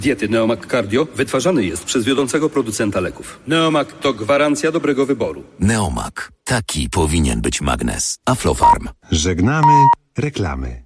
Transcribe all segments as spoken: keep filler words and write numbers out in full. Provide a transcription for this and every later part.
Diety Neomak Cardio wytwarzany jest przez wiodącego producenta leków. Neomak to gwarancja dobrego wyboru. Neomak. Taki powinien być magnes. Aflofarm. Żegnamy reklamy.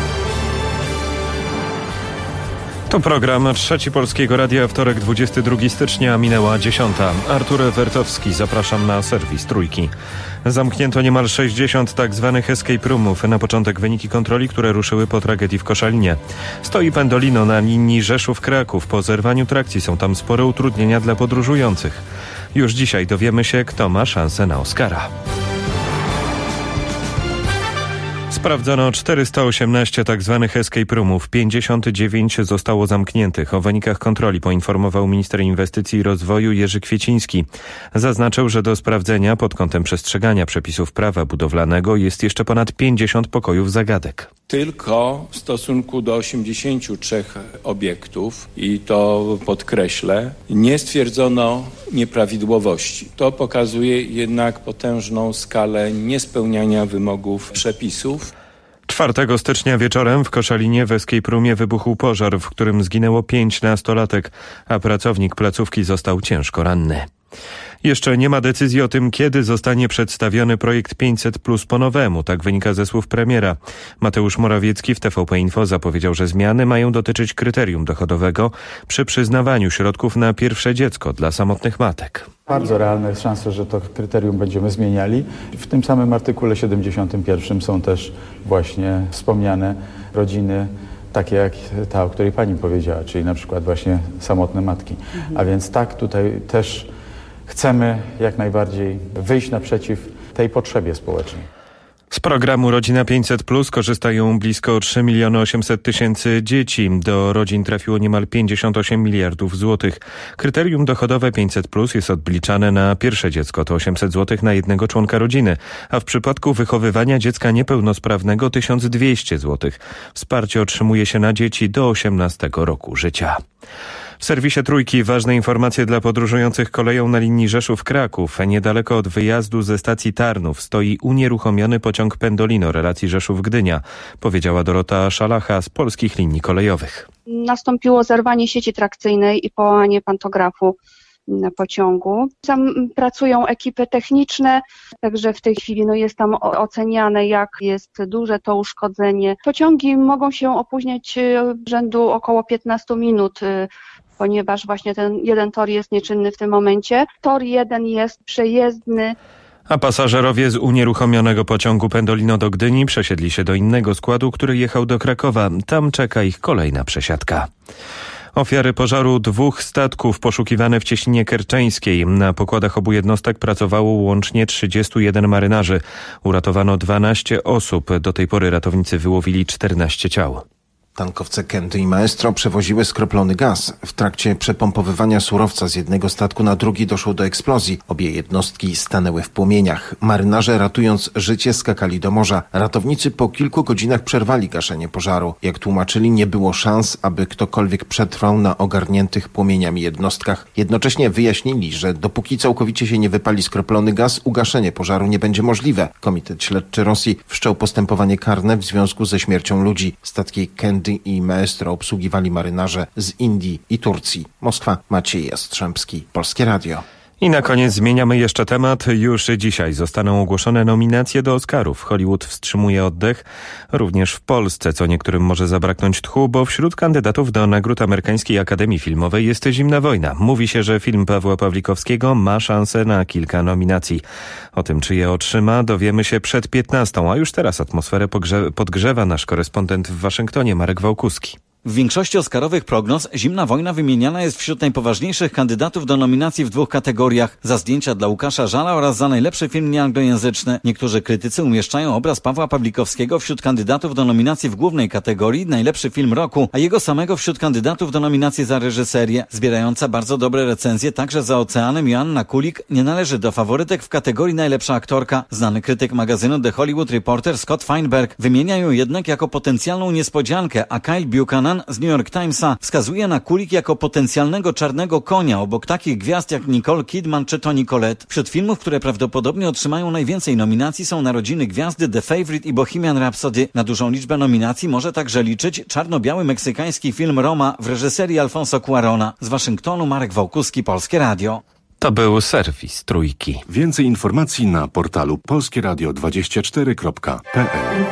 To program Trzeci Polskiego Radia, wtorek dwudziestego drugiego stycznia, minęła dziesiąta. Artur Wertowski, zapraszam na serwis Trójki. Zamknięto niemal sześćdziesiąt tak zwanych escape roomów. Na początek wyniki kontroli, które ruszyły po tragedii w Koszalinie. Stoi Pendolino na linii Rzeszów-Kraków. Po zerwaniu trakcji są tam spore utrudnienia dla podróżujących. Już dzisiaj dowiemy się, kto ma szansę na Oscara. Sprawdzono czterysta osiemnaście tak zwanych escape roomów, pięćdziesiąt dziewięć zostało zamkniętych. O wynikach kontroli poinformował minister inwestycji i rozwoju Jerzy Kwieciński. Zaznaczył, że do sprawdzenia pod kątem przestrzegania przepisów prawa budowlanego jest jeszcze ponad pięćdziesiąt pokojów zagadek. Tylko w stosunku do osiemdziesięciu trzech obiektów, i to podkreślę, nie stwierdzono nieprawidłowości. To pokazuje jednak potężną skalę niespełniania wymogów przepisów. czwartego stycznia wieczorem w Koszalinie w escape roomie wybuchł pożar, w którym zginęło pięć nastolatek, a pracownik placówki został ciężko ranny. Jeszcze nie ma decyzji o tym, kiedy zostanie przedstawiony projekt pięćset plus po nowemu, tak wynika ze słów premiera. Mateusz Morawiecki w T V P Info zapowiedział, że zmiany mają dotyczyć kryterium dochodowego przy przyznawaniu środków na pierwsze dziecko dla samotnych matek. Bardzo realne jest szanse, że to kryterium będziemy zmieniali. W tym samym artykule siedemdziesiątym pierwszym są też właśnie wspomniane rodziny, takie jak ta, o której pani powiedziała, czyli na przykład właśnie samotne matki. Mhm. A więc tak, tutaj też chcemy jak najbardziej wyjść naprzeciw tej potrzebie społecznej. Z programu Rodzina pięćset plus korzystają blisko trzy miliony osiemset tysięcy dzieci. Do rodzin trafiło niemal pięćdziesiąt osiem miliardów złotych. Kryterium dochodowe pięćset plus jest odliczane na pierwsze dziecko, to osiemset złotych na jednego członka rodziny, a w przypadku wychowywania dziecka niepełnosprawnego tysiąc dwieście złotych. Wsparcie otrzymuje się na dzieci do osiemnastego roku życia. W serwisie Trójki ważne informacje dla podróżujących koleją na linii Rzeszów-Kraków. Niedaleko od wyjazdu ze stacji Tarnów stoi unieruchomiony pociąg Pendolino relacji Rzeszów-Gdynia, powiedziała Dorota Szalacha z Polskich Linii Kolejowych. Nastąpiło zerwanie sieci trakcyjnej i połamanie pantografu pociągu. Tam pracują ekipy techniczne, także w tej chwili no, jest tam oceniane, jak jest duże to uszkodzenie. Pociągi mogą się opóźniać rzędu około piętnaście minut, ponieważ właśnie ten jeden tor jest nieczynny w tym momencie. Tor jeden jest przejezdny. A pasażerowie z unieruchomionego pociągu Pendolino do Gdyni przesiedli się do innego składu, który jechał do Krakowa. Tam czeka ich kolejna przesiadka. Ofiary pożaru dwóch statków poszukiwane w Cieśninie Kerczeńskiej. Na pokładach obu jednostek pracowało łącznie trzydziestu jeden marynarzy. Uratowano dwanaście osób. Do tej pory ratownicy wyłowili czternaście ciał. Tankowce Candy i Maestro przewoziły skroplony gaz. W trakcie przepompowywania surowca z jednego statku na drugi doszło do eksplozji. Obie jednostki stanęły w płomieniach. Marynarze, ratując życie, skakali do morza. Ratownicy po kilku godzinach przerwali gaszenie pożaru. Jak tłumaczyli, nie było szans, aby ktokolwiek przetrwał na ogarniętych płomieniami jednostkach. Jednocześnie wyjaśnili, że dopóki całkowicie się nie wypali skroplony gaz, ugaszenie pożaru nie będzie możliwe. Komitet Śledczy Rosji wszczął postępowanie karne w związku ze śmiercią ludzi. Statki Candy i Maestro obsługiwali marynarze z Indii i Turcji. Moskwa, Maciej Jastrzębski, Polskie Radio. I na koniec zmieniamy jeszcze temat. Już dzisiaj zostaną ogłoszone nominacje do Oscarów. Hollywood wstrzymuje oddech, również w Polsce, co niektórym może zabraknąć tchu, bo wśród kandydatów do nagród Amerykańskiej Akademii Filmowej jest Zimna wojna. Mówi się, że film Pawła Pawlikowskiego ma szansę na kilka nominacji. O tym, czy je otrzyma, dowiemy się przed piętnastą, a już teraz atmosferę pogrze- podgrzewa nasz korespondent w Waszyngtonie, Marek Wałkuski. W większości oscarowych prognoz Zimna wojna wymieniana jest wśród najpoważniejszych kandydatów do nominacji w dwóch kategoriach. Za zdjęcia dla Łukasza Żala oraz za najlepszy film nieanglojęzyczny. Niektórzy krytycy umieszczają obraz Pawła Pawlikowskiego wśród kandydatów do nominacji w głównej kategorii najlepszy film roku, a jego samego wśród kandydatów do nominacji za reżyserię. Zbierająca bardzo dobre recenzje także Za oceanem Joanna Kulik nie należy do faworytek w kategorii najlepsza aktorka. Znany krytyk magazynu The Hollywood Reporter Scott Feinberg wymienia ją jednak jako potencjalną niespodziankę, a Kyle Buchanan Nunn z New York Timesa wskazuje na Kulik jako potencjalnego czarnego konia obok takich gwiazd jak Nicole Kidman czy Toni Collette. Wśród filmów, które prawdopodobnie otrzymają najwięcej nominacji, są Narodziny Gwiazdy, The Favourite i Bohemian Rhapsody. Na dużą liczbę nominacji może także liczyć czarno-biały meksykański film Roma w reżyserii Alfonso Cuarona. Z Waszyngtonu Marek Wałkuski, Polskie Radio. To był serwis Trójki. Więcej informacji na portalu polskie radio dwadzieścia cztery kropka p l.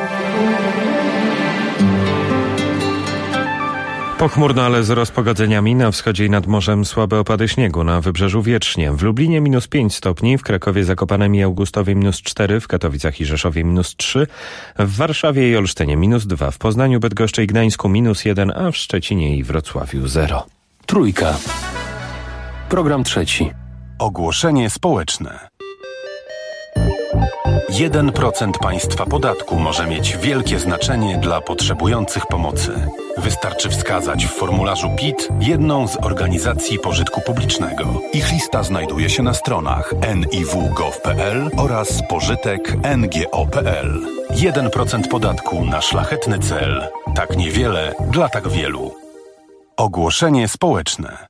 Pochmurno, ale z rozpogodzeniami. Na wschodzie i nad morzem słabe opady śniegu, na wybrzeżu wiecznie. W Lublinie minus pięć stopni, w Krakowie, Zakopanem i Augustowie minus cztery, w Katowicach i Rzeszowie minus trzy, w Warszawie i Olsztynie minus dwa, w Poznaniu, Bydgoszczy i Gdańsku minus jeden, a w Szczecinie i Wrocławiu zero. Trójka. Program trzeci. Ogłoszenie społeczne. jeden procent państwa podatku może mieć wielkie znaczenie dla potrzebujących pomocy. Wystarczy wskazać w formularzu P I T jedną z organizacji pożytku publicznego. Ich lista znajduje się na stronach en i w kropka gov kropka p l oraz pożytek kropka n g o kropka p l. jeden procent podatku na szlachetny cel. Tak niewiele dla tak wielu. Ogłoszenie społeczne.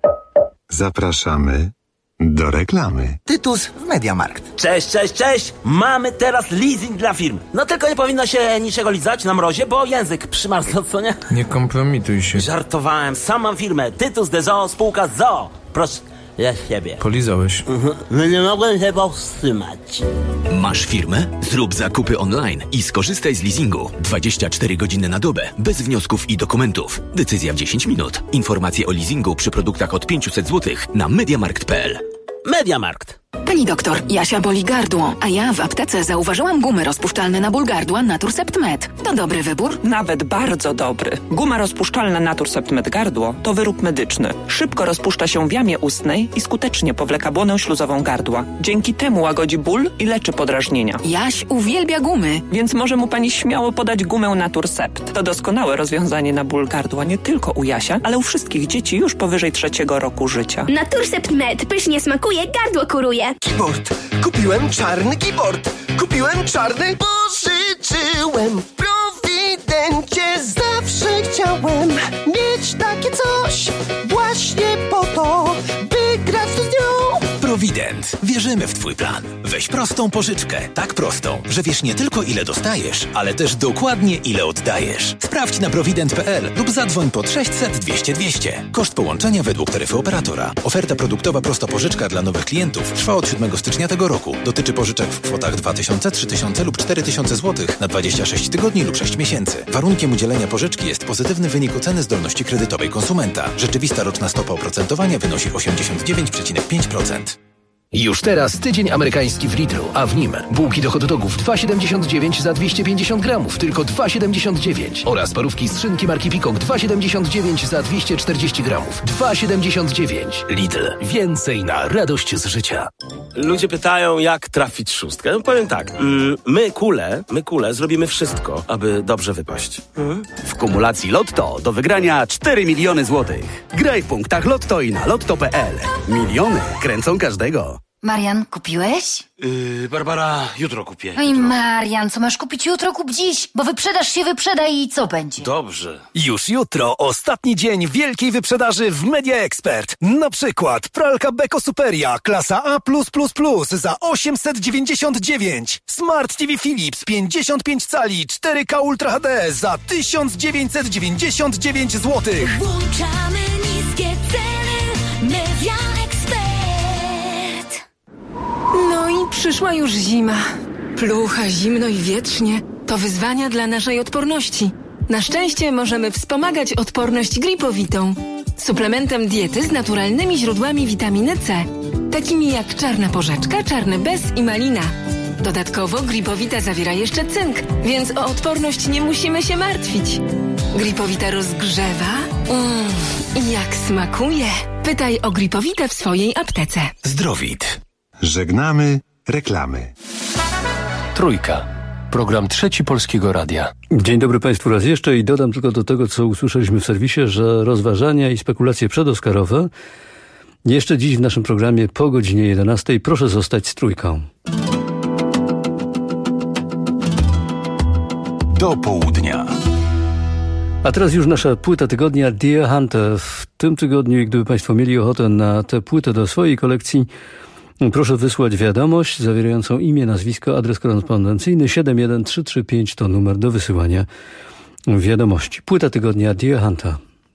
Zapraszamy do reklamy. Tytus w Mediamarkt. Cześć, cześć, cześć! Mamy teraz leasing dla firm. No tylko nie powinno się niczego lizać na mrozie, bo język przymarzł, co nie? Nie kompromituj się. Żartowałem, sam mam firmę. Tytus de Zoo, spółka z Zoo. Proszę, ja siebie. Polizałeś. Mhm. No nie mogłem się powstrzymać. Masz firmę? Zrób zakupy online i skorzystaj z leasingu. dwadzieścia cztery godziny na dobę, bez wniosków i dokumentów. Decyzja w dziesięć minut. Informacje o leasingu przy produktach od pięćset złotych na mediamarkt kropka p l. Mediamarkt. Pani doktor, Jasia boli gardło, a ja w aptece zauważyłam gumy rozpuszczalne na ból gardła Naturcept Med. To dobry wybór? Nawet bardzo dobry. Guma rozpuszczalna Naturcept Med gardło to wyrób medyczny. Szybko rozpuszcza się w jamie ustnej i skutecznie powleka błonę śluzową gardła. Dzięki temu łagodzi ból i leczy podrażnienia. Jaś uwielbia gumy. Więc może mu pani śmiało podać gumę Naturcept. To doskonałe rozwiązanie na ból gardła nie tylko u Jasia, ale u wszystkich dzieci już powyżej trzeciego roku życia. Naturcept Med pysznie smakuje, gardło kuruje. Keyboard. Kupiłem czarny keyboard. Kupiłem czarny. Pożyczyłem w Prowidencie. Zawsze chciałem mieć takie coś. Właśnie po to, by grać z nią. Prowident. Wierzymy w twój plan. Weź prostą pożyczkę. Tak prostą, że wiesz nie tylko ile dostajesz, ale też dokładnie ile oddajesz. Sprawdź na prowident kropka p l lub zadzwoń pod sześćset dwieście dwieście. Koszt połączenia według taryfy operatora. Oferta produktowa prosta pożyczka dla nowych klientów trwa od siódmego stycznia tego roku. Dotyczy pożyczek w kwotach dwa tysiące, trzy tysiące lub cztery tysiące złotych na dwadzieścia sześć tygodni lub sześć miesięcy. Warunkiem udzielenia pożyczki jest pozytywny wynik oceny zdolności kredytowej konsumenta. Rzeczywista roczna stopa oprocentowania wynosi osiemdziesiąt dziewięć przecinek pięć procent. Już teraz tydzień amerykański w Lidlu, a w nim bułki do hot dogów dwa siedemdziesiąt dziewięć za dwieście pięćdziesiąt gramów, tylko dwa siedemdziesiąt dziewięć. Oraz parówki z szynki marki Peacock dwa siedemdziesiąt dziewięć za dwieście czterdzieści gramów, dwa siedemdziesiąt dziewięć. Lidl. Więcej na radość z życia. Ludzie pytają, jak trafić szóstkę. No powiem tak, mm, my kule, my kule zrobimy wszystko, aby dobrze wypaść. Mhm. W kumulacji Lotto do wygrania cztery miliony złotych. Graj w punktach Lotto i na lotto kropka p l. Miliony kręcą każdego. Marian, kupiłeś? Yy, Barbara, jutro kupię. Oj, Marian, co masz kupić jutro, kup dziś, bo wyprzedaż się wyprzeda i co będzie? Dobrze. Już jutro ostatni dzień wielkiej wyprzedaży w Media Expert. Na przykład pralka Beko Superia klasa A plus plus plus za osiemset dziewięćdziesiąt dziewięć. Smart T V Philips pięćdziesiąt pięć cali cztery K Ultra H D za tysiąc dziewięćset dziewięćdziesiąt dziewięć złotych. Włączamy niskie ceny. Media Expert. No i przyszła już zima. Plucha, zimno i wietrznie. To wyzwania dla naszej odporności. Na szczęście możemy wspomagać odporność gripowitą. Suplementem diety z naturalnymi źródłami witaminy C. Takimi jak czarna porzeczka, czarny bez i malina. Dodatkowo gripowita zawiera jeszcze cynk, więc o odporność nie musimy się martwić. Gripowita rozgrzewa. Mmm, i jak smakuje. Pytaj o gripowitę w swojej aptece. Zdrowit. Żegnamy reklamy. Trójka. Program trzeci Polskiego Radia. Dzień dobry Państwu raz jeszcze i dodam tylko do tego, co usłyszeliśmy w serwisie, że rozważania i spekulacje przedoskarowe jeszcze dziś w naszym programie po godzinie jedenastej. Proszę zostać z Trójką. Do południa. A teraz już nasza płyta tygodnia Deer Hunter. W tym tygodniu, gdyby Państwo mieli ochotę na tę płytę do swojej kolekcji, proszę wysłać wiadomość zawierającą imię, nazwisko, adres korespondencyjny. siedem jeden trzy trzy pięć to numer do wysyłania wiadomości. Płyta tygodnia Deer Hunter.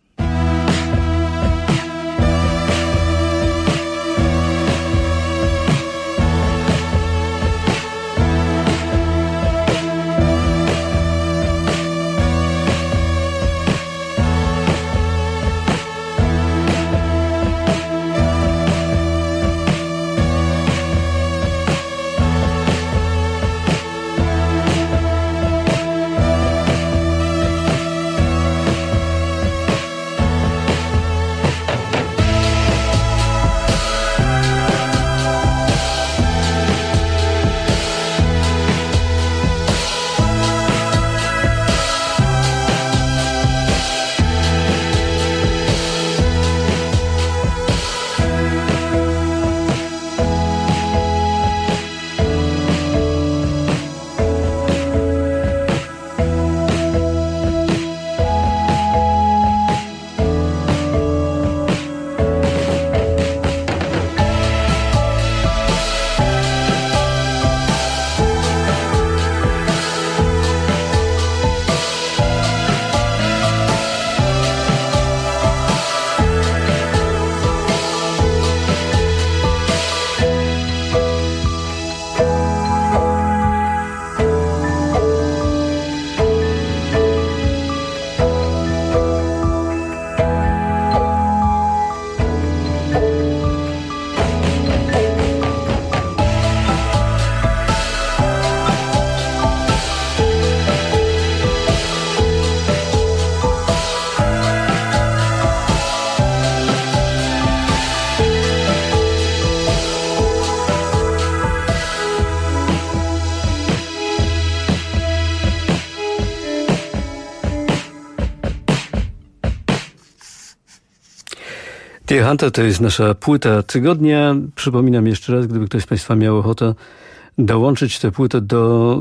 Deer Hunter to jest nasza płyta tygodnia. Przypominam jeszcze raz, gdyby ktoś z Państwa miał ochotę dołączyć tę płytę do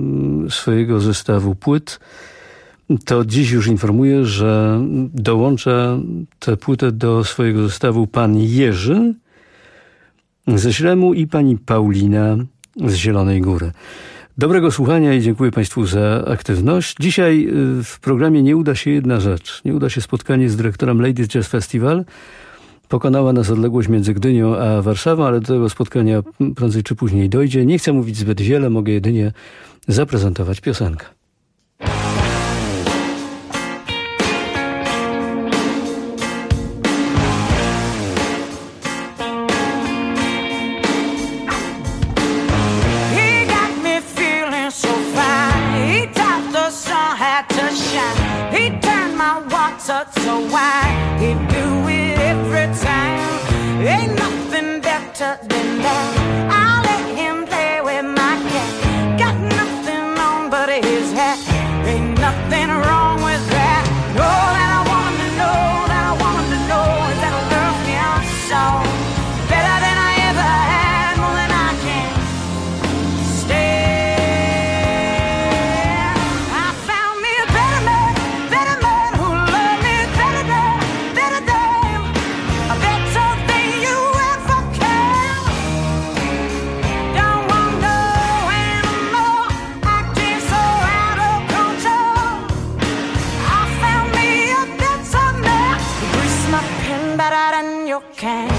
y, swojego zestawu płyt, to dziś już informuję, że dołącza tę płytę do swojego zestawu pan Jerzy ze Śremu i pani Paulina z Zielonej Góry. Dobrego słuchania i dziękuję Państwu za aktywność. Dzisiaj w programie nie uda się jedna rzecz. Nie uda się spotkanie z dyrektorem Ladies Jazz Festival. Pokonała nas odległość między Gdynią a Warszawą, ale do tego spotkania prędzej czy później dojdzie. Nie chcę mówić zbyt wiele, mogę jedynie zaprezentować piosenkę. So why he do it every time? Ain't nothing better than that. I'll let him play with my cat. Got nothing on but his hat. Ain't nothing wrong with that. All that I want him to know, that I want him to know is that he loves me on so better than I ever had, more than I can stand. I found me a better man, better man who loved me better than, better than, a better than you ever can. Don't want no anymore, acting so out of control. I found me a better man who greased my pen better than you can.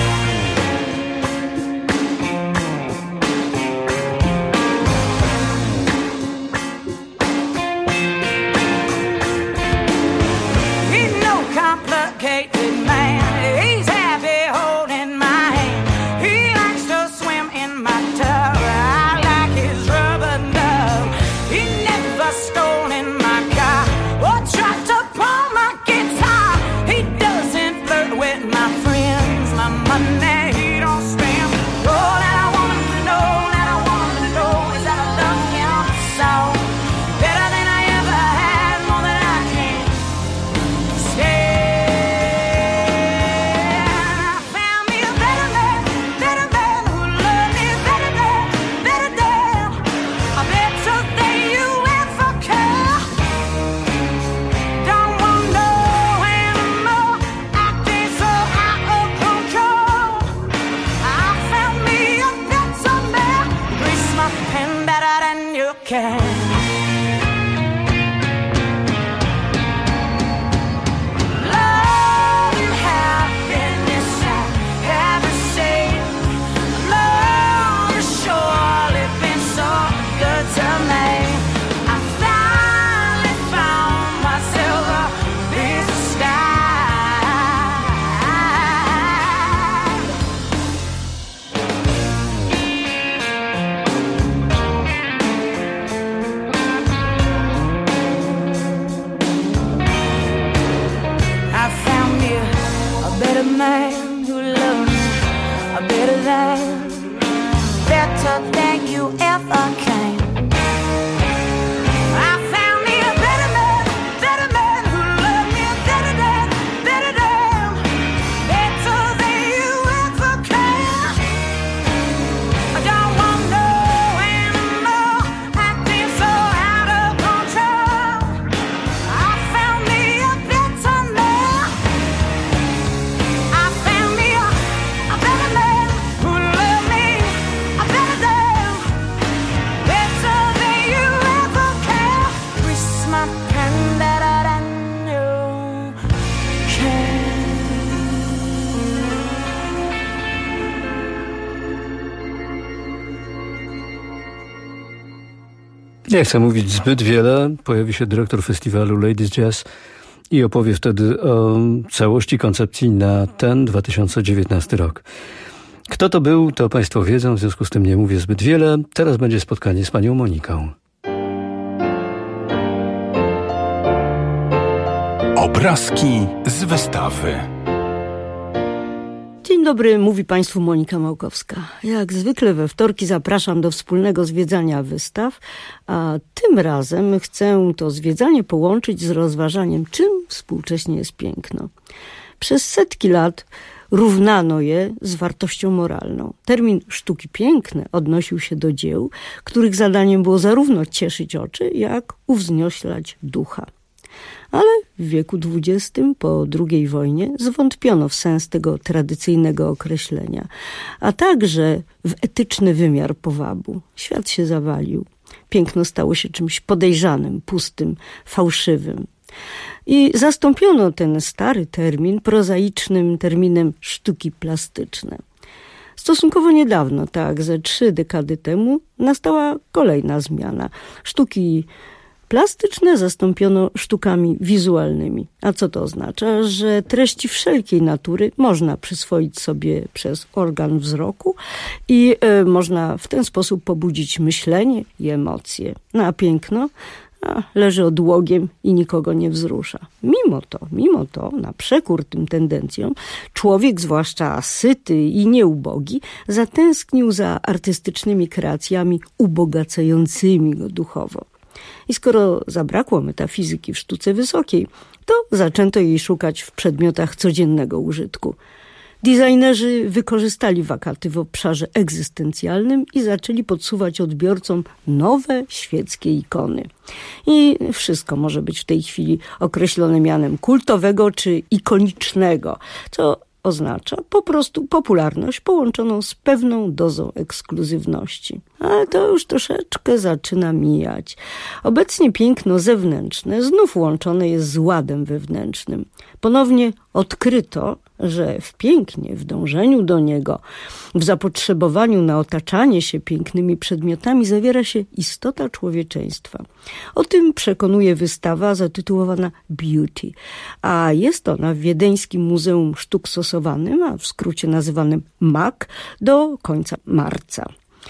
He's no complicated man. He's happy holding my hand. He likes to swim in my tub. I like his rubber dub. He never stole in my car or tried to pawn my guitar. He doesn't flirt with my friends. My man who loved me better than, better than you ever came. I found me a better man, better man who loved me better than, better than, better than you ever came. I don't want no animal acting so out of control. I found me a better man. I found me a, a better man who loved me a better than, better than you ever can. Twist my pen better than you can. Nie chcę mówić zbyt wiele. Pojawi się dyrektor festiwalu Ladies Jazz i opowie wtedy o całości koncepcji na ten dwa tysiące dziewiętnasty rok. Kto to był, to Państwo wiedzą, w związku z tym nie mówię zbyt wiele. Teraz będzie spotkanie z panią Moniką. Obrazki z wystawy. Dzień dobry, mówi Państwu Monika Małkowska. Jak zwykle we wtorki zapraszam do wspólnego zwiedzania wystaw, a tym razem chcę to zwiedzanie połączyć z rozważaniem, czym współcześnie jest piękno. Przez setki lat równano je z wartością moralną. Termin sztuki piękne odnosił się do dzieł, których zadaniem było zarówno cieszyć oczy, jak uwznioślać ducha. Ale w wieku dwudziestym, po drugiej wojnie, zwątpiono w sens tego tradycyjnego określenia, a także w etyczny wymiar powabu. Świat się zawalił. Piękno stało się czymś podejrzanym, pustym, fałszywym. I zastąpiono ten stary termin prozaicznym terminem sztuki plastyczne. Stosunkowo niedawno, tak ze trzy dekady temu, nastała kolejna zmiana. Sztuki plastyczne zastąpiono sztukami wizualnymi. A co to oznacza? Że treści wszelkiej natury można przyswoić sobie przez organ wzroku i y, można w ten sposób pobudzić myślenie i emocje. No a piękno a, leży odłogiem i nikogo nie wzrusza. Mimo to, mimo to, na przekór tym tendencjom, człowiek, zwłaszcza syty i nieubogi, zatęsknił za artystycznymi kreacjami ubogacającymi go duchowo. I skoro zabrakło metafizyki w sztuce wysokiej, to zaczęto jej szukać w przedmiotach codziennego użytku. Designerzy wykorzystali wakaty w obszarze egzystencjalnym i zaczęli podsuwać odbiorcom nowe świeckie ikony. I wszystko może być w tej chwili określone mianem kultowego czy ikonicznego, co oznacza po prostu popularność połączoną z pewną dozą ekskluzywności. Ale to już troszeczkę zaczyna mijać. Obecnie piękno zewnętrzne znów łączone jest z ładem wewnętrznym. Ponownie odkryto, że w pięknie, w dążeniu do niego, w zapotrzebowaniu na otaczanie się pięknymi przedmiotami zawiera się istota człowieczeństwa. O tym przekonuje wystawa zatytułowana Beauty, a jest ona w wiedeńskim Muzeum Sztuk Stosowanym, a w skrócie nazywanym M A K, do końca marca.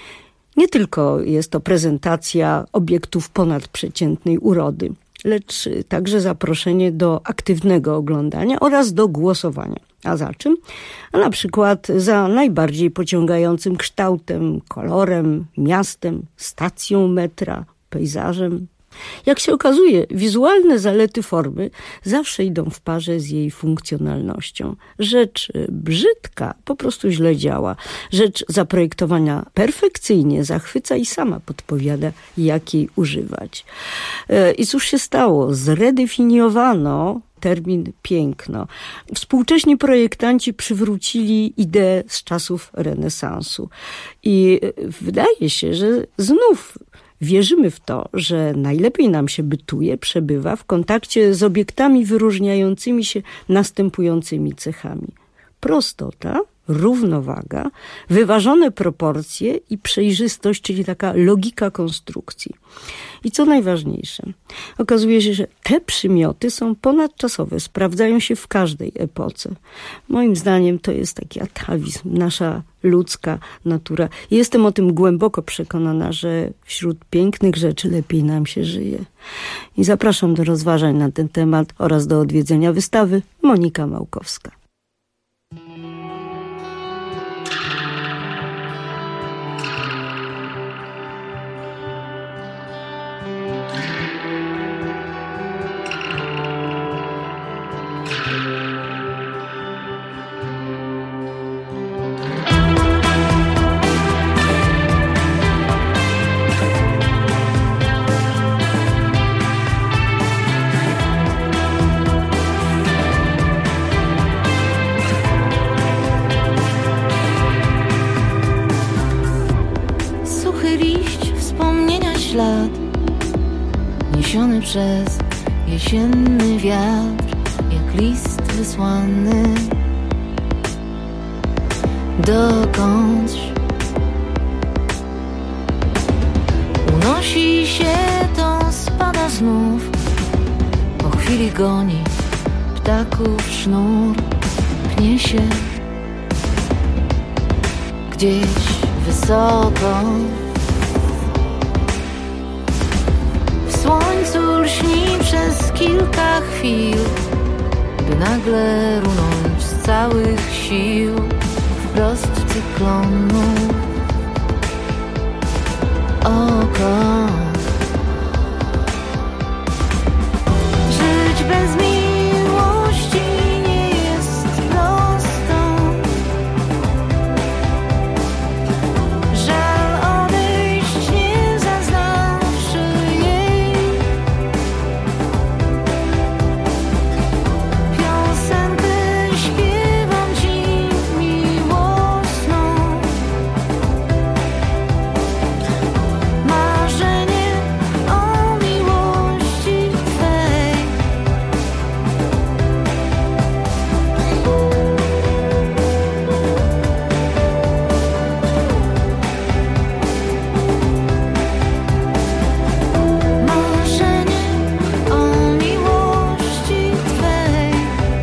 Nie tylko jest to prezentacja obiektów ponadprzeciętnej urody, lecz także zaproszenie do aktywnego oglądania oraz do głosowania. A za czym? A na przykład za najbardziej pociągającym kształtem, kolorem, miastem, stacją metra, pejzażem. Jak się okazuje, wizualne zalety formy zawsze idą w parze z jej funkcjonalnością. Rzecz brzydka po prostu źle działa. Rzecz zaprojektowana perfekcyjnie zachwyca i sama podpowiada, jak jej używać. I cóż się stało? Zredefiniowano termin piękno. Współcześni projektanci przywrócili ideę z czasów renesansu. I wydaje się, że znów wierzymy w to, że najlepiej nam się bytuje, przebywa w kontakcie z obiektami wyróżniającymi się następującymi cechami. Prostota, równowaga, wyważone proporcje i przejrzystość, czyli taka logika konstrukcji. I co najważniejsze, okazuje się, że te przymioty są ponadczasowe, sprawdzają się w każdej epoce. Moim zdaniem to jest taki atawizm, nasza ludzka natura. Jestem o tym głęboko przekonana, że wśród pięknych rzeczy lepiej nam się żyje. I zapraszam do rozważań na ten temat oraz do odwiedzenia wystawy Monika Małkowska. Niesiony przez jesienny wiatr, jak list wysłany dokądś. Unosi się, to spada znów, po chwili goni ptaków sznur, pnie się gdzieś wysoko. W słońcu lśni przez kilka chwil, by nagle runąć z całych sił wprost cyklonu. Oko. Żyć bez miłości nie jest prosto. Żal odejść, nie zaznawszy jej. Piosenkę śpiewam ci miłosną. Marzenie o miłości twej. Marzenie o miłości twej.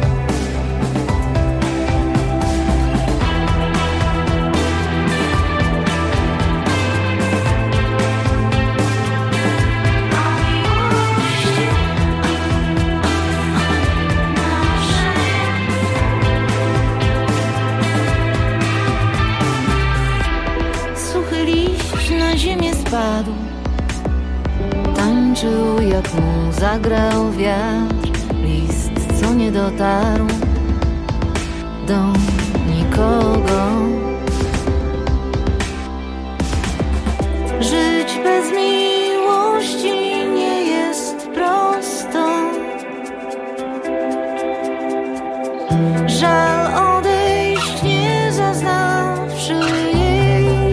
Suchy liść na ziemię spadł, tańczył jak mu zagrał wiatr. List, co nie dotarł do nikogo. Żyć bez miłości nie jest prosto. Żal odejść, nie zaznawszy jej.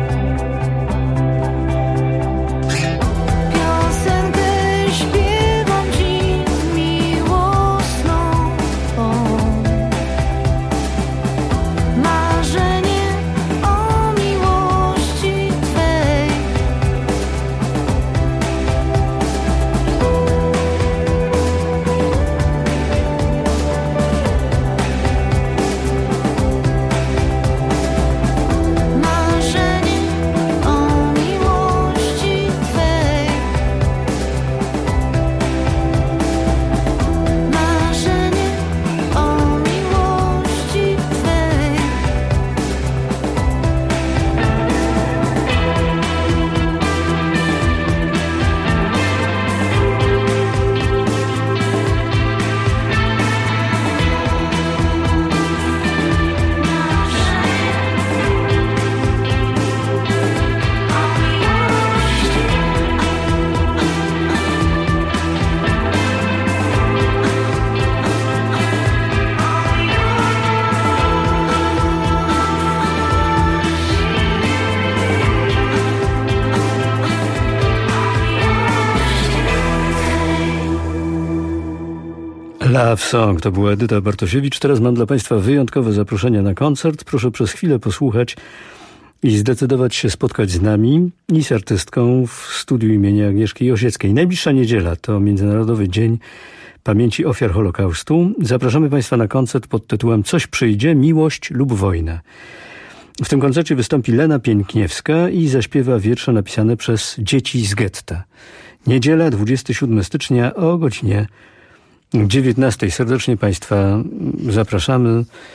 Piosenkę śpiewam ci miłosną. Marzenie o miłości twej. Marzenie o miłości twej. Marzenie o miłości twej. Love Song to była Edyta Bartosiewicz. Teraz mam dla Państwa wyjątkowe zaproszenie na koncert. Proszę przez chwilę posłuchać i zdecydować się spotkać z nami i z artystką w studiu imienia Agnieszki Osieckiej. Najbliższa niedziela to Międzynarodowy Dzień Pamięci Ofiar Holokaustu. Zapraszamy Państwa na koncert pod tytułem Coś przyjdzie, miłość lub wojna. W tym koncercie wystąpi Lena Piękniewska i zaśpiewa wiersze napisane przez dzieci z getta. Niedziela, dwudziestego siódmego stycznia o godzinie dziewiętnastej. Serdecznie Państwa zapraszamy.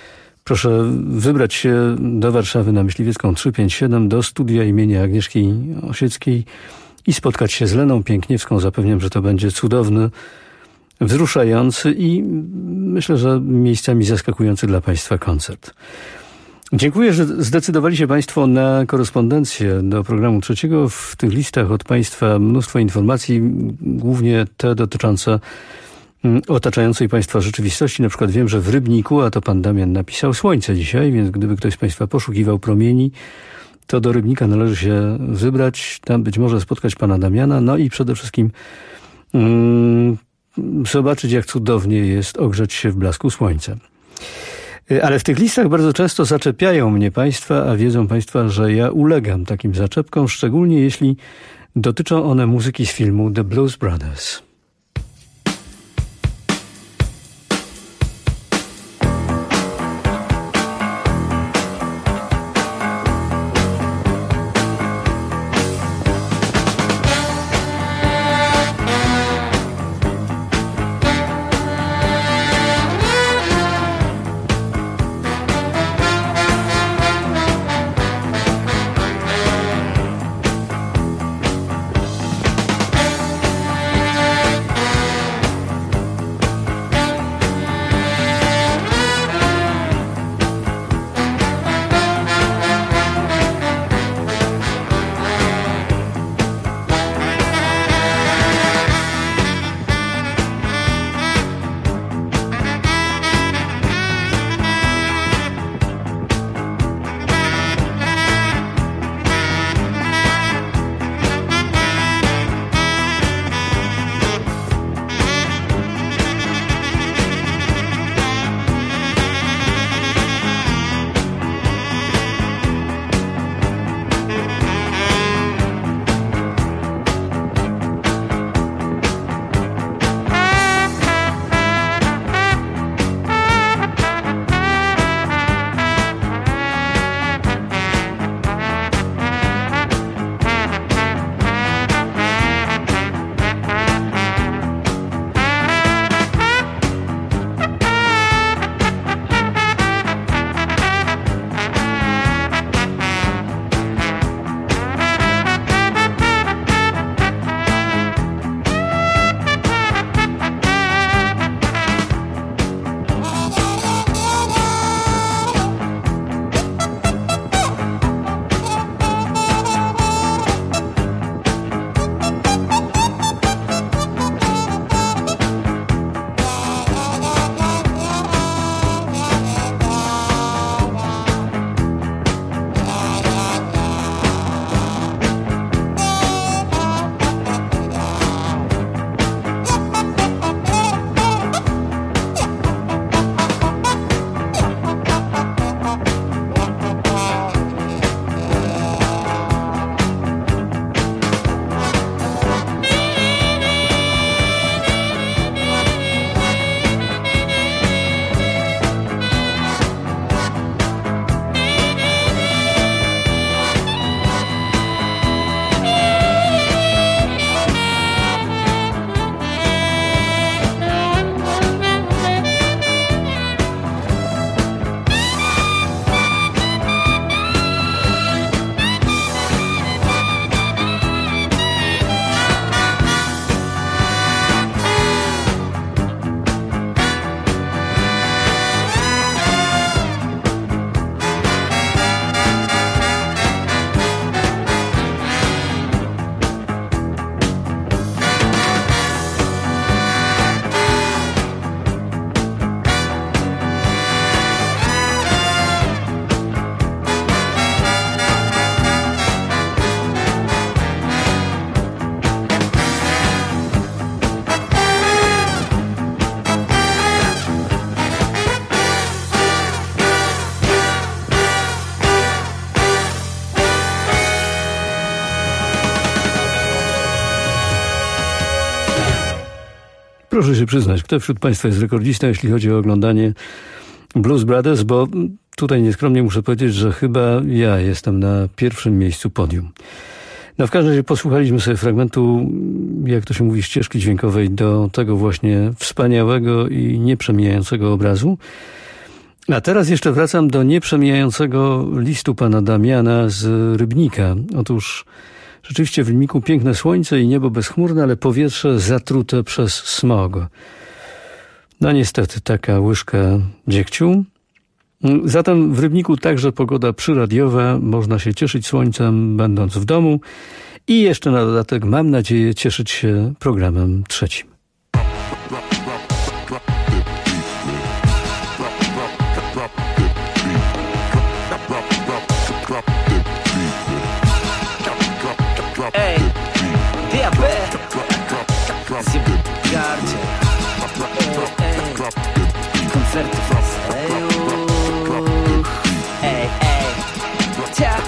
proszę wybrać się do Warszawy na Myśliwiecką trzysta pięćdziesiąt siedem do studia imienia Agnieszki Osieckiej i spotkać się z Leną Piękniewską. Zapewniam, że to będzie cudowny, wzruszający i myślę, że miejscami zaskakujący dla Państwa koncert. Dziękuję, że zdecydowali się Państwo na korespondencję do programu trzeciego. W tych listach od Państwa mnóstwo informacji, głównie te dotyczące otaczającej Państwa rzeczywistości. Na przykład wiem, że w Rybniku, a to Pan Damian napisał, słońce dzisiaj, więc gdyby ktoś z Państwa poszukiwał promieni, to do Rybnika należy się wybrać, tam być może spotkać Pana Damiana, no i przede wszystkim mm, zobaczyć, jak cudownie jest ogrzeć się w blasku słońca. Ale w tych listach bardzo często zaczepiają mnie Państwa, a wiedzą Państwa, że ja ulegam takim zaczepkom, szczególnie jeśli dotyczą one muzyki z filmu The Blues Brothers. Proszę się przyznać, kto wśród Państwa jest rekordzistą, jeśli chodzi o oglądanie Blues Brothers, bo tutaj nieskromnie muszę powiedzieć, że chyba ja jestem na pierwszym miejscu podium. No w każdym razie posłuchaliśmy sobie fragmentu, jak to się mówi, ścieżki dźwiękowej do tego właśnie wspaniałego i nieprzemijającego obrazu. A teraz jeszcze wracam do nieprzemijającego listu pana Damiana z Rybnika. Otóż rzeczywiście w Rybniku piękne słońce i niebo bezchmurne, ale powietrze zatrute przez smog. No niestety taka łyżka dziegciu. Zatem w Rybniku także pogoda przyradiowa. Można się cieszyć słońcem, będąc w domu. I jeszcze na dodatek, mam nadzieję, cieszyć się programem trzecim. Ej, diabet Zjegardzie Koncerty w Oseju Ej, ej Cia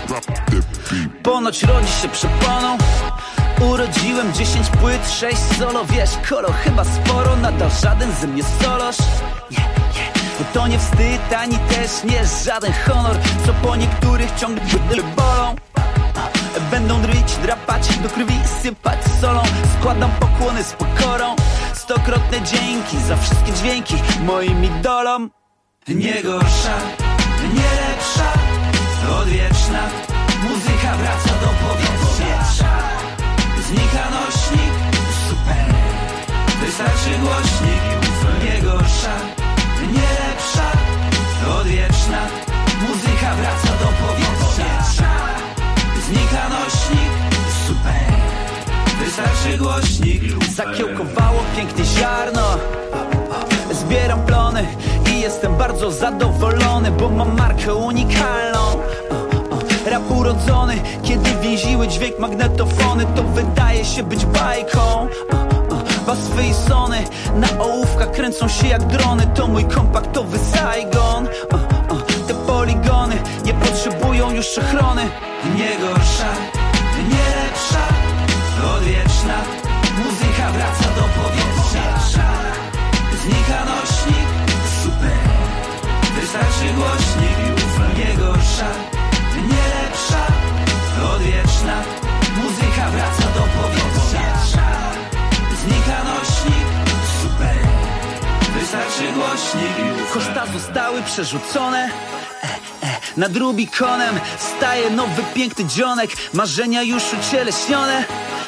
Ponoć rodzi się przeponą. Urodziłem dziesięć płyt, sześć solo. Wiesz, kolo chyba sporo, nadal żaden ze mnie solosz. Yeah, yeah. To nie wstyd, ani też nie żaden honor, co po niektórych ciągle bolą. Będą dryć, drapać, do krwi sypać solą. Składam pokłony z pokorą. Stokrotne dzięki za wszystkie dźwięki moim idolom. Nie gorsza, nie lepsza, odwieczna muzyka wraca do powietrza. Znika nośnik, super, wystarczy głośnik. Nie gorsza, nie lepsza, odwieczna muzyka wraca do powietrza. Znika nośnik, super, wystarczy głośnik. Zakiełkowało pięknie ziarno, zbieram plony i jestem bardzo zadowolony, bo mam markę unikalną. Rap urodzony, kiedy więziły dźwięk magnetofony, to wydaje się być bajką. Baswy i sony na ołówkach kręcą się jak drony, to mój kompaktowy Saigon. Te poligony nie potrzebują już ochrony. Nie gorsza, nie lepsza, odwieczna muzyka wraca do powietrza. Znika nośnik, super, wystarczy głośnik. Nie gorsza, nie lepsza, odwieczna muzyka wraca do powietrza. Znika nośnik, super, wystarczy głośnik. Koszta zostały przerzucone nad Rubikonem. Wstaje nowy piękny dzionek, marzenia już ucieleśnione.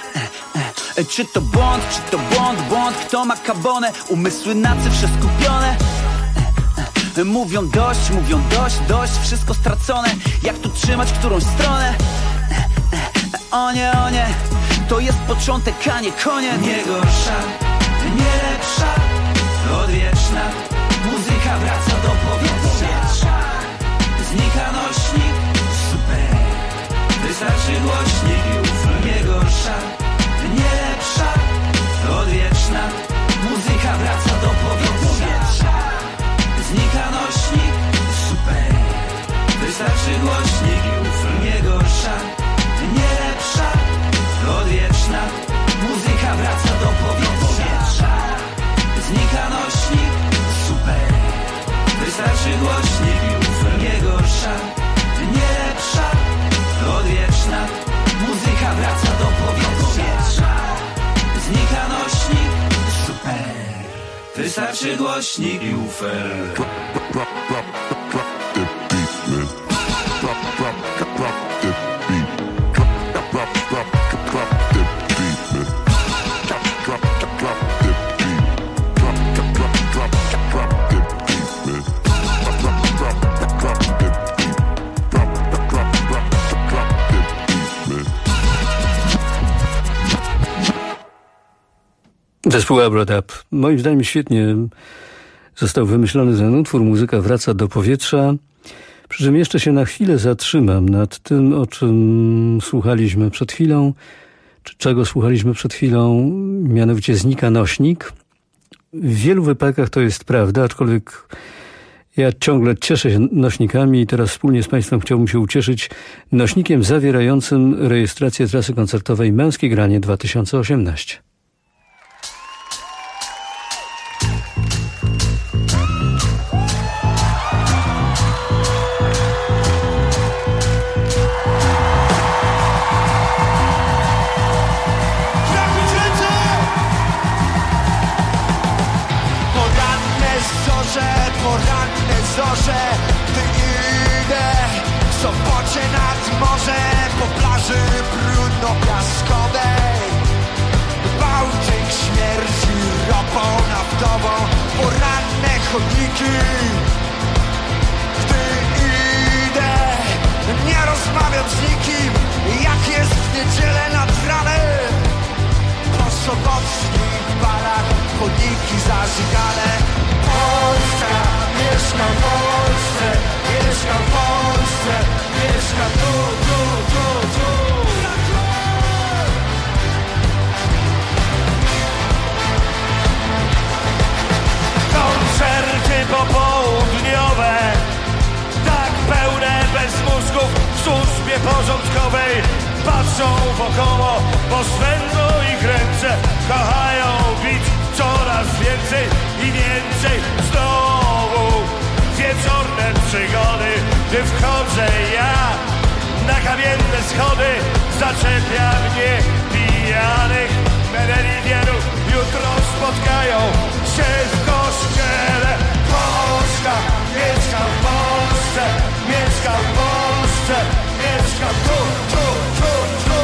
Czy to błąd, czy to błąd, błąd, kto ma kabonę? Umysły na cyfrze skupione. Mówią dość, mówią dość, dość, wszystko stracone. Jak tu trzymać którąś stronę? O nie, o nie, to jest początek, a nie koniec. Nie gorsza, nie lepsza, odwieczna muzyka wraca do powietrza. Znika nośnik, super, wystarczy głośnik. Nie gorsza, nie lepsza, odwieczna muzyka wraca do powietrza. Znika nośnik, super, wystarczy głośnik. Nie gorsza, nie lepsza, odwieczna muzyka wraca do powietrza. Znika nośnik, super, wystarczy głośnik. Nie gorsza, nie lepsza, odwieczna muzyka wraca do powietrza. Znika nośnik, super, wystarczy głośnik i ufer. Zespół Abradab. Moim zdaniem świetnie został wymyślony ten utwór. Muzyka wraca do powietrza. Przy czym jeszcze się na chwilę zatrzymam nad tym, o czym słuchaliśmy przed chwilą, czy czego słuchaliśmy przed chwilą, mianowicie znika nośnik. W wielu wypadkach to jest prawda, aczkolwiek ja ciągle cieszę się nośnikami i teraz wspólnie z Państwem chciałbym się ucieszyć nośnikiem zawierającym rejestrację trasy koncertowej Męskie Granie dwa tysiące osiemnaście. Poranne zorze budową poranne chodniki. Gdy idę, nie rozmawiam z nikim, jak jest w niedzielę nad ranem. Po sobotnich balach chodniki zażygane. Polska, mieszkam w Polsce, mieszkam w Polsce, mieszkam tu, tu, tu, tu. Koncerty popołudniowe, tak pełne bez mózgów w służbie porządkowej. Patrzą wokoło, bo swędzą ich ręce, kochają bić coraz więcej i więcej. Znowu wieczorne przygody, gdy wchodzę ja na kamienne schody, zaczepia mnie pijanych menelidianów. Jutro spotkają się w kościele. Polska, mieszkam w Polsce, mieszkam w Polsce, mieszkam tu, tu, tu, tu.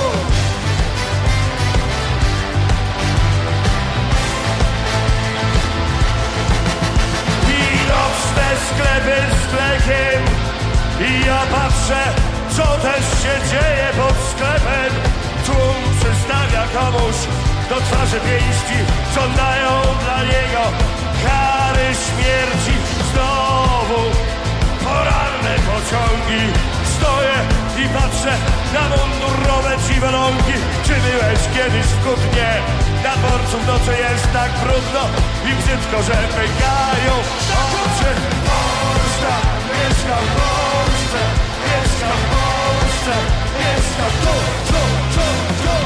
I nocne sklepy z mlekiem, i ja patrzę, co też się dzieje pod sklepem. Tłum przystawia komuś do twarzy pięści, żądają dla niego kary śmierci. Znowu poranne pociągi, stoję i patrzę na mundurowe dziwolągi. Czy byłeś kiedyś w Kutnie? Na dworcu w nocy jest tak brudno i brzydko, że pękają oczy. Polska, mieszkam w Polsce, mieszkam w Polsce, mieszkam tu, tu, tu, tu.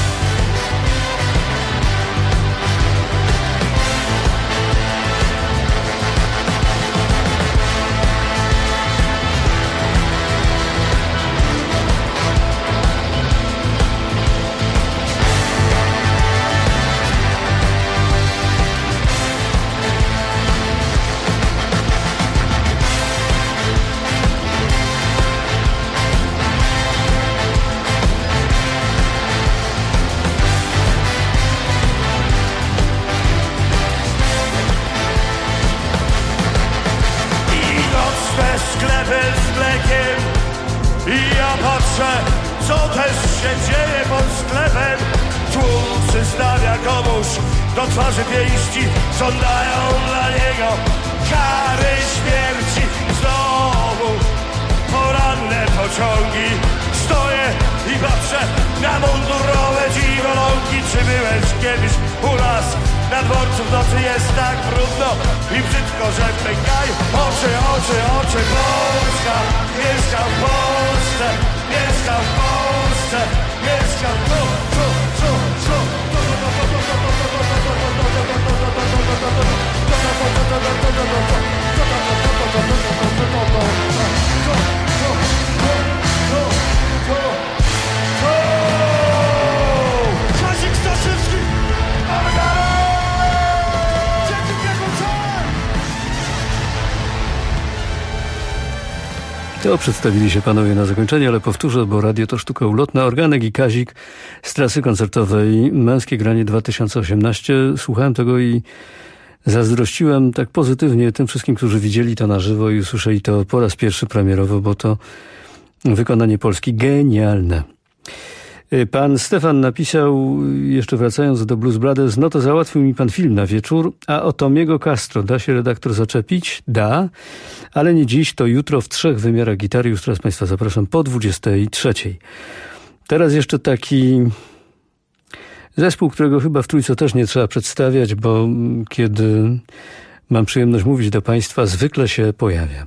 Sklepy z mlekiem i ja patrzę, co też się dzieje pod sklepem. Tłum przystawia komuś do twarzy pięści, żądają dla niego kary śmierci. Znowu poranne pociągi, stoję i patrzę na mundurowe dziwolągi. Czy byłeś kiedyś u nas? Na dworcu w nocy jest tak brudno i brzydko, że pękają oczy, oczy, oczy. Polska, mieszkam w Polsce, mieszkam w Polsce, mieszkam tu, tu, tu, tu. Kazik Staszewski, To przedstawili się panowie na zakończenie, ale powtórzę, bo radio to sztuka ulotna. Organek i Kazik z trasy koncertowej Męskie Granie dwa tysiące osiemnaście. Słuchałem tego i zazdrościłem tak pozytywnie tym wszystkim, którzy widzieli to na żywo i usłyszeli to po raz pierwszy premierowo, bo to wykonanie Polski genialne. Pan Stefan napisał, jeszcze wracając do Blues Brothers, no to załatwił mi pan film na wieczór, a o Tomiego Castro da się redaktor zaczepić? Da, ale nie dziś, to jutro w trzech wymiarach gitary. Już teraz państwa zapraszam po dwudziestej trzeciej. Teraz jeszcze taki zespół, którego chyba w Trójce też nie trzeba przedstawiać, bo kiedy mam przyjemność mówić do państwa, zwykle się pojawia.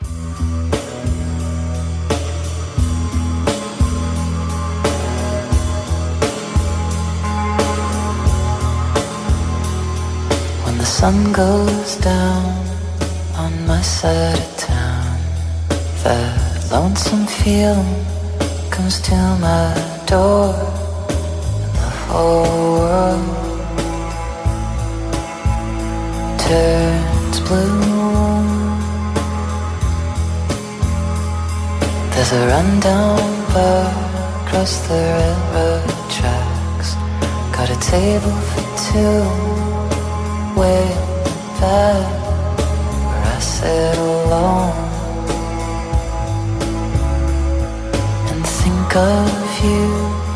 The sun goes down on my side of town. That lonesome feeling comes to my door, and the whole world turns blue. There's a rundown bar across the railroad tracks. Got a table for two. Where bed where I sit alone and think of you.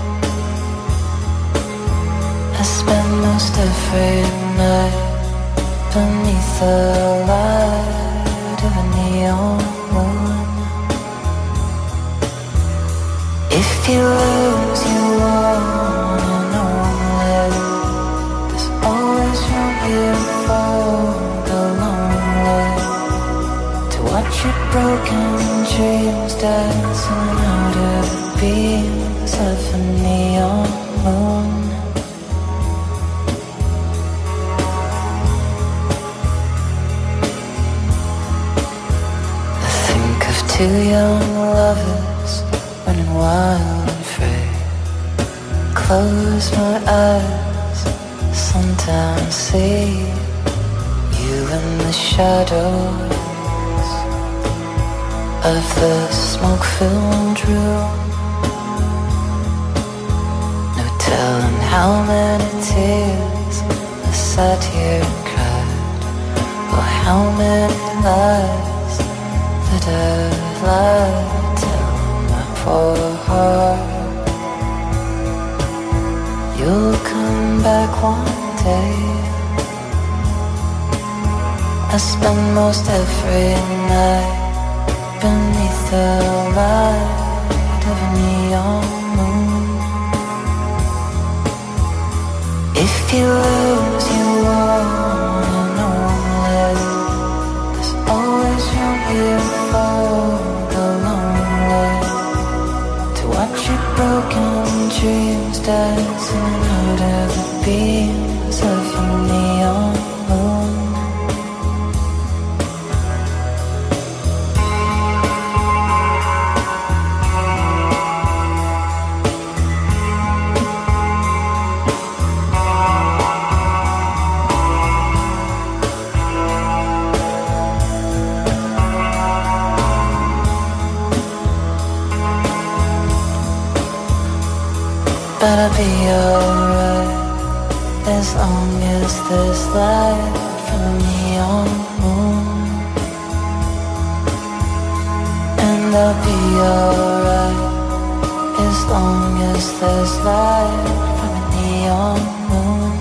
I spend most every night beneath the light of a neon moon. If you lose, you won, and only there's always room here for the lonely to watch your broken dreams dancing out of the beams of a neon moon. Two young lovers running wild and free. Close my eyes, sometimes see you in the shadows of the smoke-filled room. No telling how many tears I sat here and cried, or how many lies that I've lied to my poor heart. You'll come back one day. I spend most every night beneath the light of a neon moon. If you lose, you won, and only there's always room here for the lonely to watch your broken dreams dancing out of the beams of a neon moon. But I'll be alright as long as there's light from a neon moon. And I'll be alright as long as there's light from a neon moon.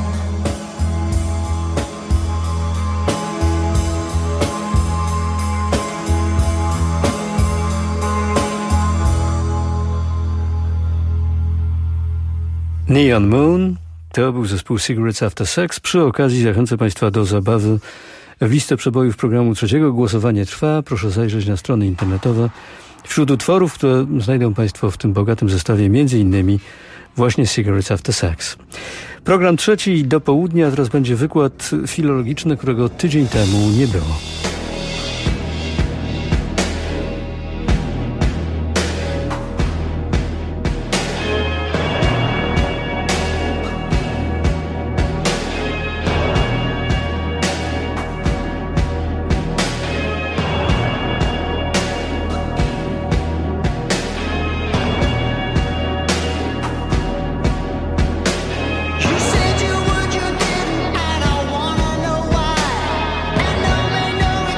Neon Moon to był zespół Cigarettes After Sex. Przy okazji zachęcam Państwa do zabawy w listę przebojów programu trzeciego. Głosowanie trwa. Proszę zajrzeć na strony internetowe. Wśród utworów, które znajdą Państwo w tym bogatym zestawie, między innymi właśnie Cigarettes After Sex. Program trzeci do południa. Teraz będzie wykład filologiczny, którego tydzień temu nie było. And don't make no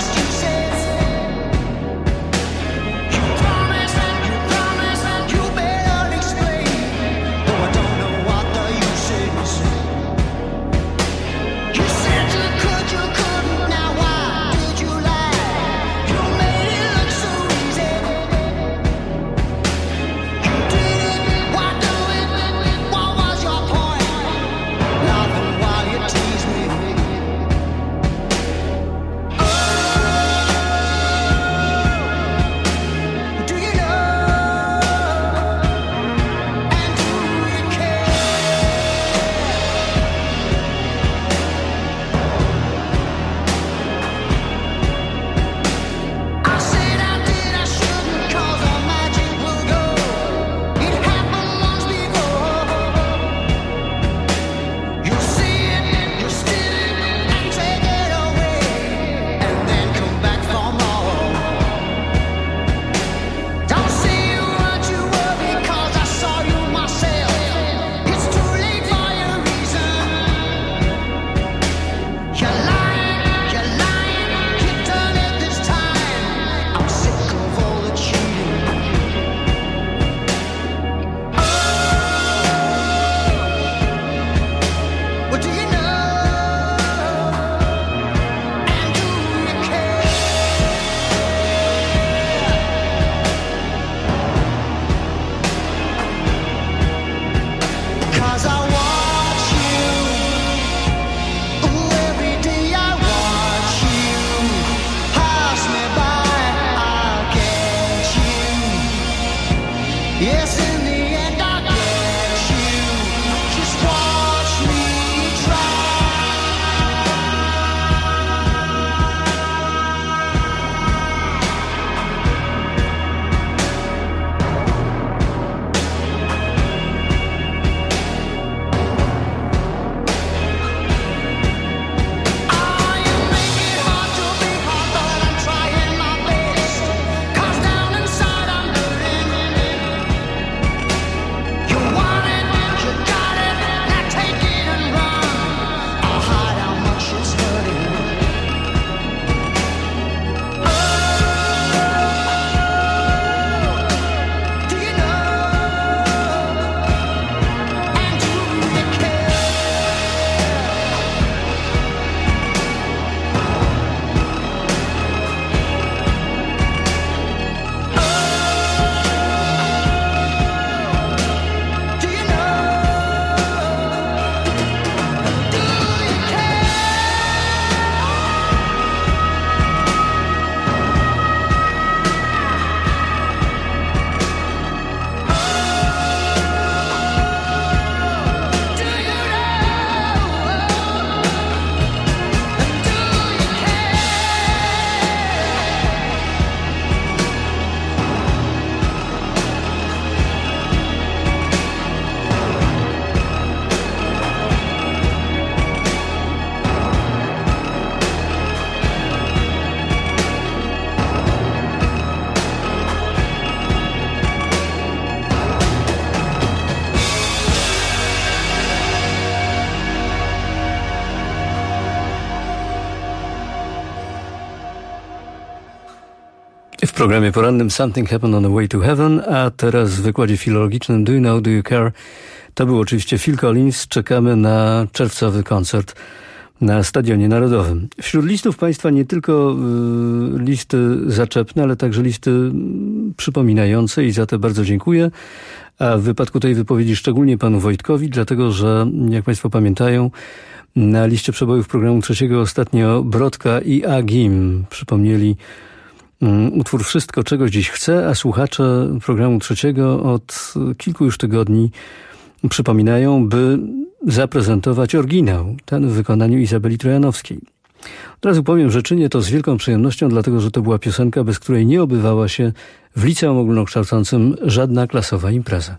programie porannym Something Happened on the Way to Heaven, a teraz w wykładzie filologicznym Do You Know, Do You Care? To był oczywiście Phil Collins. Czekamy na czerwcowy koncert na Stadionie Narodowym. Wśród listów państwa nie tylko y, listy zaczepne, ale także listy y, przypominające i za to bardzo dziękuję. A w wypadku tej wypowiedzi szczególnie panu Wojtkowi, dlatego że, jak państwo pamiętają, na liście przebojów programu trzeciego ostatnio Brodka i Agim przypomnieli utwór Wszystko, czego dziś chcę, a słuchacze programu trzeciego od kilku już tygodni przypominają, by zaprezentować oryginał, ten w wykonaniu Izabeli Trojanowskiej. Od razu powiem, że czynię to z wielką przyjemnością, dlatego że to była piosenka, bez której nie obywała się w liceum ogólnokształcącym żadna klasowa impreza.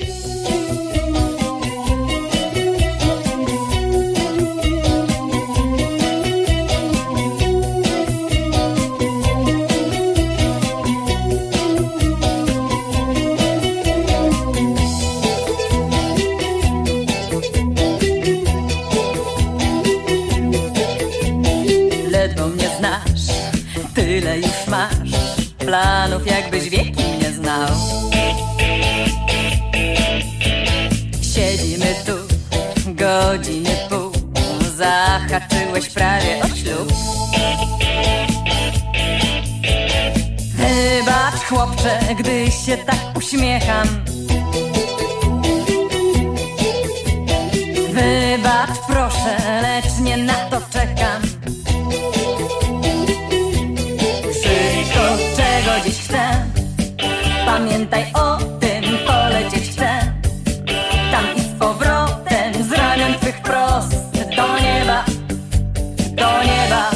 Tyle już masz planów, jakbyś wieki nie znał. Siedzimy tu godziny pół, zahaczyłeś prawie o ślub. Wybacz, chłopcze, gdy się tak uśmiecham. Wybacz, proszę, lecz nie na to czekam. Czego dziś chcę, pamiętaj o tym, polecieć chcę. Tam i z powrotem, z ramion twych prost do nieba, do nieba.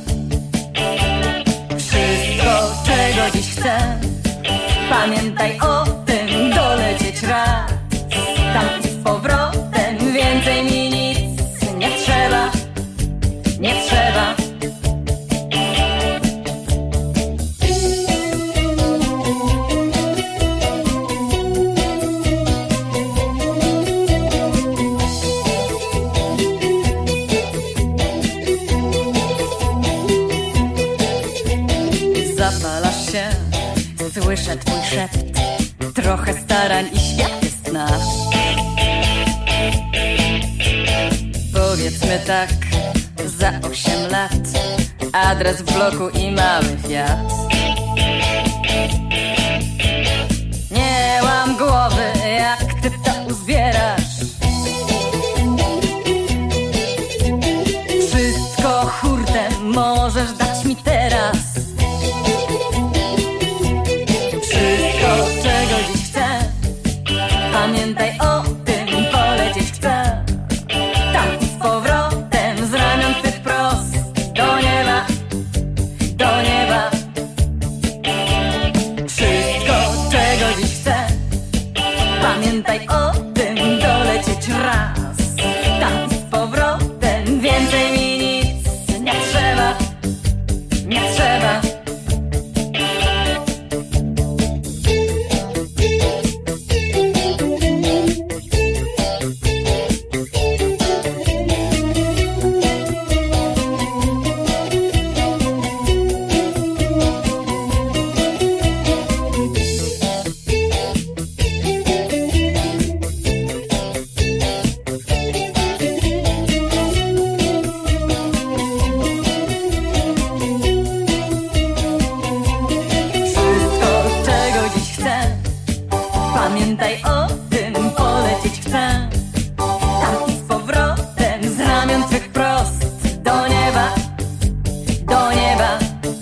Wszystko, czego dziś chcę, pamiętaj o tym, dolecieć raz. Tam i z powrotem, więcej mi nic nie trzeba, nie trzeba. Słyszę twój szept, trochę starań i świat jest nasz. Powiedzmy tak, za osiem lat, adres w bloku i mały Fiat. Nie łam głowy, jak ty to uzbierasz. Wszystko hurtem możesz dać mi teraz. Czego dziś chcę, pamiętaj o tym, polecieć chcę. Tam i z powrotem, z ramion twych prost do nieba, do nieba. Wszystko, czego dziś chcę, pamiętaj o tym, dolecieć raz. Tam i z powrotem, więcej mi nic nie trzeba, nie trzeba. Pamiętaj o tym, polecieć chcę. Tam i z powrotem, z ramion twych prost do nieba, do nieba.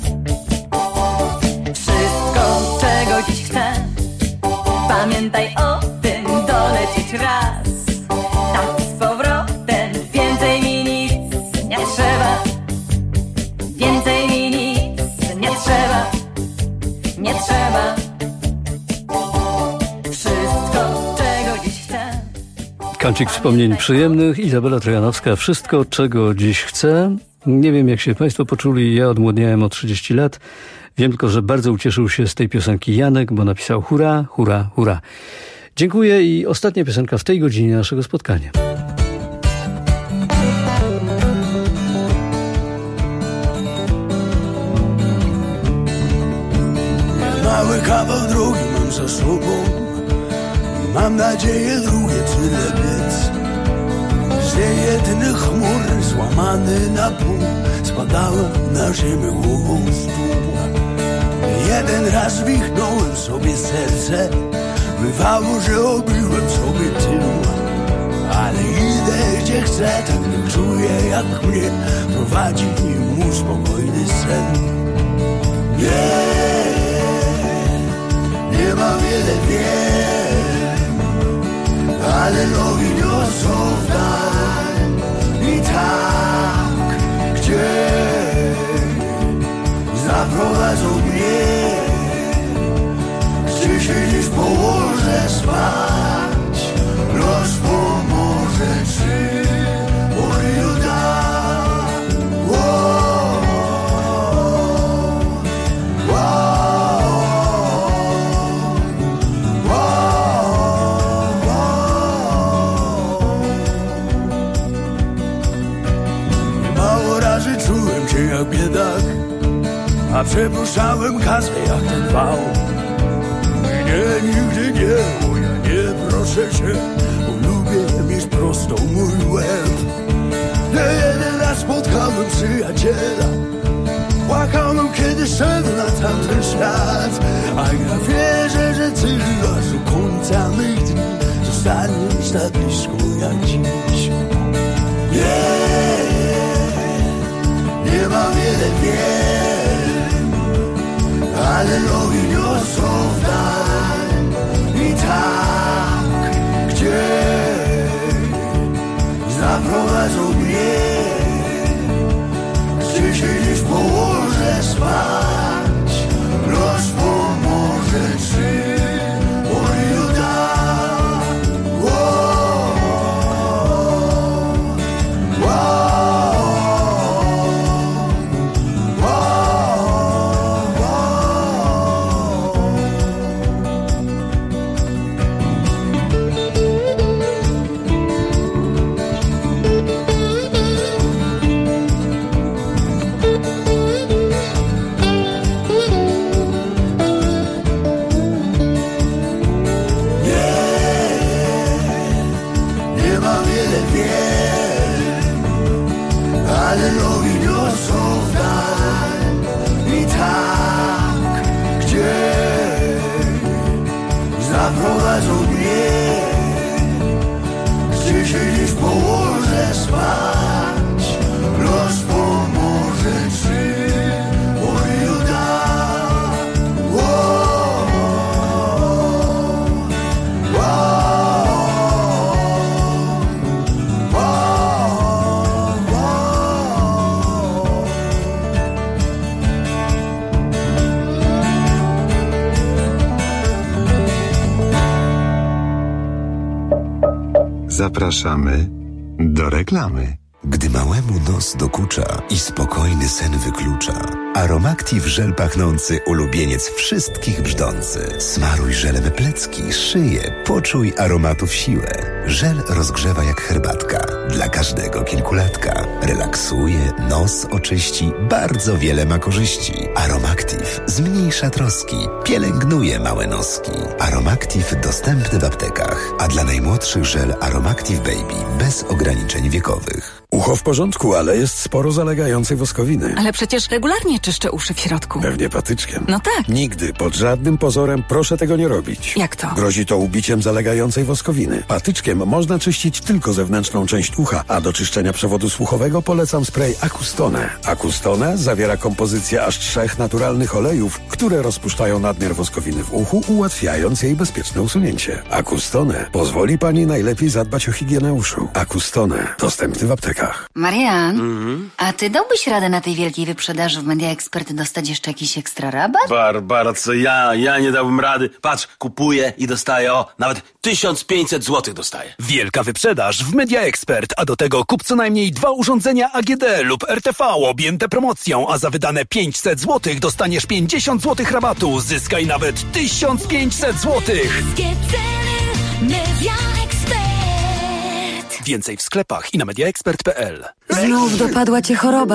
Wszystko, czego dziś chcę, pamiętaj o tym, dolecieć raz. Tam i z powrotem, więcej mi nic nie trzeba. Więcej mi nic nie trzeba, nie trzeba. Kącik wspomnień przyjemnych. Izabela Trojanowska. Wszystko, czego dziś chcę. Nie wiem, jak się państwo poczuli. Ja odmłodniałem o trzydzieści lat. Wiem tylko, że bardzo ucieszył się z tej piosenki Janek, bo napisał hurra, hurra, hurra. Dziękuję i ostatnia piosenka w tej godzinie naszego spotkania. Nowy kawał drogi mam za sobą. Mam nadzieję drugie tyle biec. Z niejednych chmur złamany na pół spadałem na ziemię głową w dół. Jeden raz wichnąłem sobie serce, bywało, że obiłem sobie tył. Ale idę gdzie chcę, tak nie czuję jak mnie prowadzi mój spokojny sen. Nie, nie ma wiele wiem, ale nogi niosą w dal. I tak, gdzie zaprowadzą mnie, gdzie się dziś położę spać, los pomoże czy pokryju da. Mało razy czułem się jak biedak, a przepuszczałem kasę jak ten wał. Nie, nigdy nie, bo ja nie proszę się, bo lubię mieć prostą mój łeb. Nie jeden raz spotkałem przyjaciela, płakałem kiedy szedł na tamten świat. A ja wierzę, że ty aż do końca mych dni zostaniesz tak blisko jak dziś. Nie, nie ma wiele wiem, ale nogi niosą w dal. I tak, gdzie zaprowadzą mnie, gdzie się dziś położę spać, los pomoże czy pokryju da. Ale nogi niosą w dal. I tak, gdzie zaprowadzą mnie, gdzie się dziś położę spać, los pomoże czy pokryju da. Zapraszamy do reklamy. Gdy małemu nos dokucza i spokojny sen wyklucza, Aromactive żel pachnący, ulubieniec wszystkich brzdący. Smaruj żelem plecki, szyję, poczuj aromatów siłę. Żel rozgrzewa jak herbatka, dla każdego kilkulatka. Relaksuje, nos oczyści, bardzo wiele ma korzyści. Aromactive zmniejsza troski, pielęgnuje małe noski. Aromactive dostępny w aptekach, a dla najmłodszych żel Aromactive Baby bez ograniczeń wiekowych. Ucho w porządku, ale jest sporo zalegającej woskowiny. Ale przecież regularnie czyszczę uszy w środku. Pewnie patyczkiem. No tak. Nigdy, pod żadnym pozorem proszę tego nie robić. Jak to? Grozi to ubiciem zalegającej woskowiny. Patyczkiem można czyścić tylko zewnętrzną część ucha, a do czyszczenia przewodu słuchowego polecam spray Acustone. Acustone zawiera kompozycję aż trzech naturalnych olejów, które rozpuszczają nadmiar woskowiny w uchu, ułatwiając jej bezpieczne usunięcie. Acustone pozwoli pani najlepiej zadbać o higienę uszu. Acustone dostępny w aptekach. Marian, Mhm. a ty dałbyś radę na tej wielkiej wyprzedaży w Media Expert dostać jeszcze jakiś ekstra rabat? Barbara, co ja? Ja nie dałbym rady. Patrz, kupuję i dostaję, o, nawet tysiąc pięćset złotych dostaję. Wielka wyprzedaż w Media Expert, a do tego kup co najmniej dwa urządzenia A G D lub R T V objęte promocją, a za wydane pięćset złotych dostaniesz pięćdziesiąt złotych rabatu. Zyskaj nawet tysiąc pięćset złotych. Media Expert. Więcej w sklepach i na media expert kropka p l. Znów dopadła cię choroba.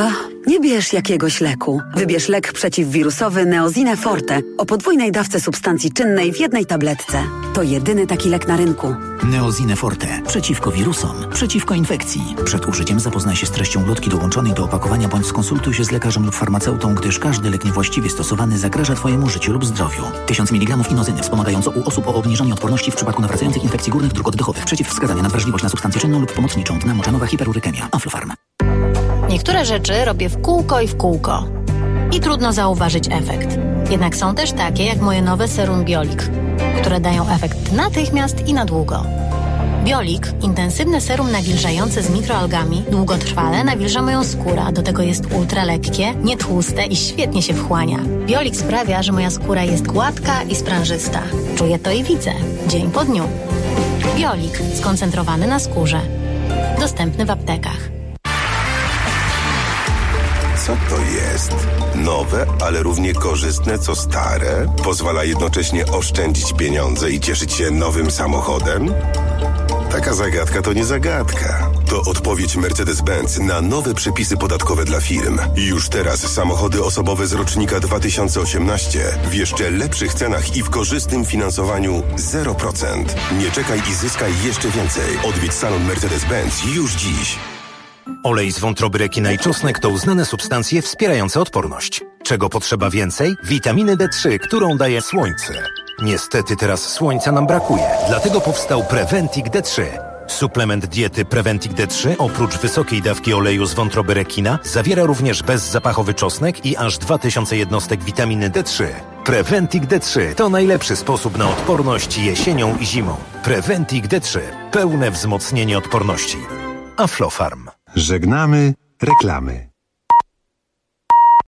Nie bierz jakiegoś leku. Wybierz lek przeciwwirusowy Neozine Forte o podwójnej dawce substancji czynnej w jednej tabletce. To jedyny taki lek na rynku. Neozine Forte. Przeciwko wirusom. Przeciwko infekcji. Przed użyciem zapoznaj się z treścią ulotki dołączonej do opakowania bądź skonsultuj się z lekarzem lub farmaceutą, gdyż każdy lek niewłaściwie stosowany zagraża Twojemu życiu lub zdrowiu. tysiąc miligramów inozyny wspomagająco u osób o obniżonej odporności w przypadku nawracających infekcji górnych dróg oddechowych. Przeciwwskazania na wrażliwość na substancję czynną lub pomocniczą. Dna moczanowa hiperurykemia. Aflofarm. Niektóre rzeczy robię w kółko i w kółko. I trudno zauważyć efekt. Jednak są też takie jak moje nowe serum Biolik, które dają efekt natychmiast i na długo. Biolik, intensywne serum nawilżające z mikroalgami, długotrwale nawilża moją skórę, a do tego jest ultra lekkie, nietłuste i świetnie się wchłania. Biolik sprawia, że moja skóra jest gładka i sprężysta. Czuję to i widzę, dzień po dniu. Biolik, skoncentrowany na skórze. Dostępny w aptekach. Co to jest? Nowe, ale równie korzystne co stare? Pozwala jednocześnie oszczędzić pieniądze i cieszyć się nowym samochodem? Taka zagadka to nie zagadka. To odpowiedź Mercedes-Benz na nowe przepisy podatkowe dla firm. Już teraz samochody osobowe z rocznika dwa tysiące osiemnaście w jeszcze lepszych cenach i w korzystnym finansowaniu zero procent. Nie czekaj i zyskaj jeszcze więcej. Odwiedź salon Mercedes-Benz już dziś. Olej z wątroby rekina i czosnek to uznane substancje wspierające odporność. Czego potrzeba więcej? Witaminy D trzy, którą daje słońce. Niestety teraz słońca nam brakuje, dlatego powstał Preventic D trzy. Suplement diety Preventic D trzy oprócz wysokiej dawki oleju z wątroby rekina zawiera również bezzapachowy czosnek i aż dwa tysiące jednostek witaminy D trzy. Preventic D trzy to najlepszy sposób na odporność jesienią i zimą. Preventic D trzy. Pełne wzmocnienie odporności. Aflofarm. Żegnamy reklamy.